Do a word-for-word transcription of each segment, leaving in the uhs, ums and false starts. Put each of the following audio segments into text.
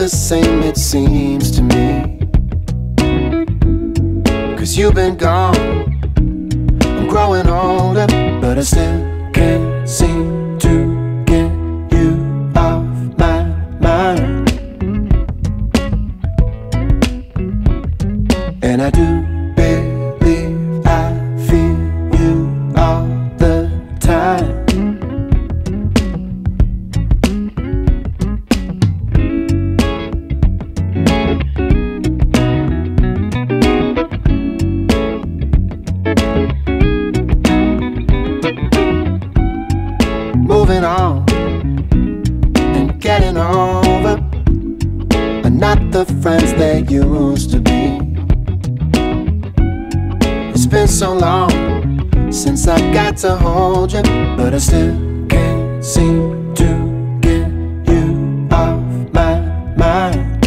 the same, it seems to me. Cause you've been gone, I'm growing older, but I still can't seem to get you off my mind. And I do believe I feel you all the time. Moving on and getting over are not the friends they used to be. It's been so long since I got to hold you, but I still can't seem to get you off my mind.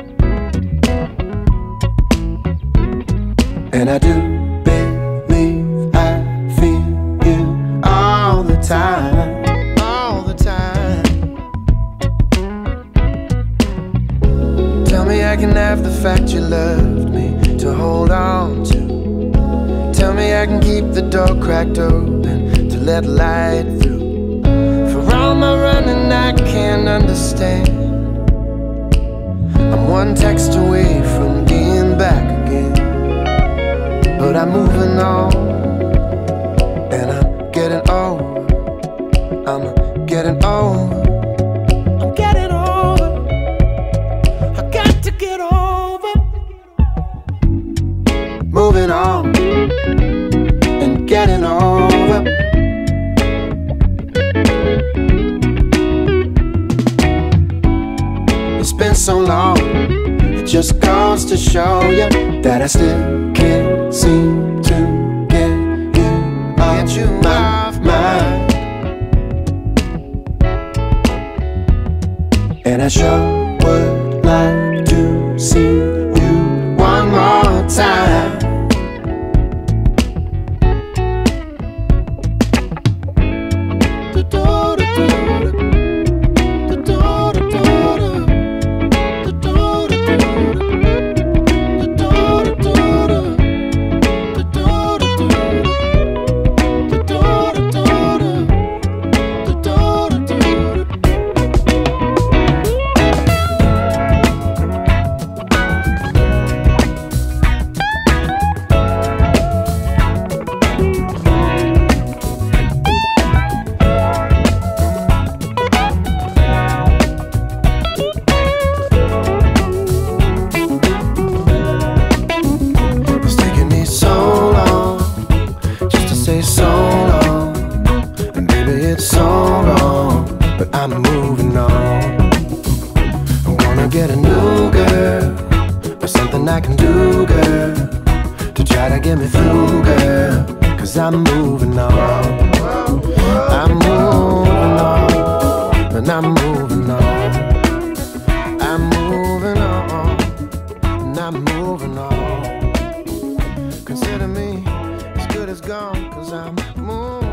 And I do believe I feel you all the time. I can have the fact you loved me to hold on to. Tell me I can keep the door cracked open to let light through. For all my running I can't understand. I'm one text away from being back again, but I'm moving on, and I'm getting old. I'm getting old. Moving on and getting over. It's been so long, it just goes to show you that I still can't seem to get you off you my mind. And I sure would like to see you one more time. So long, and baby it's so wrong, but I'm moving on. I'm gonna get a new girl, or something I can do, girl, to try to get me through, girl. Cause I'm moving on, I'm moving on, and I'm moving on, I'm moving on, and I'm moving on. Consider me as good as gone, cause I'm moving.